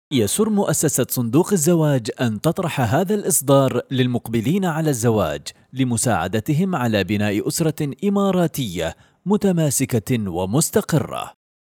يسر مؤسسة صندوق الزواج أن تطرح هذا الإصدار للمقبلين على الزواج لمساعدتهم على بناء أسرة إماراتية متماسكة ومستقرة.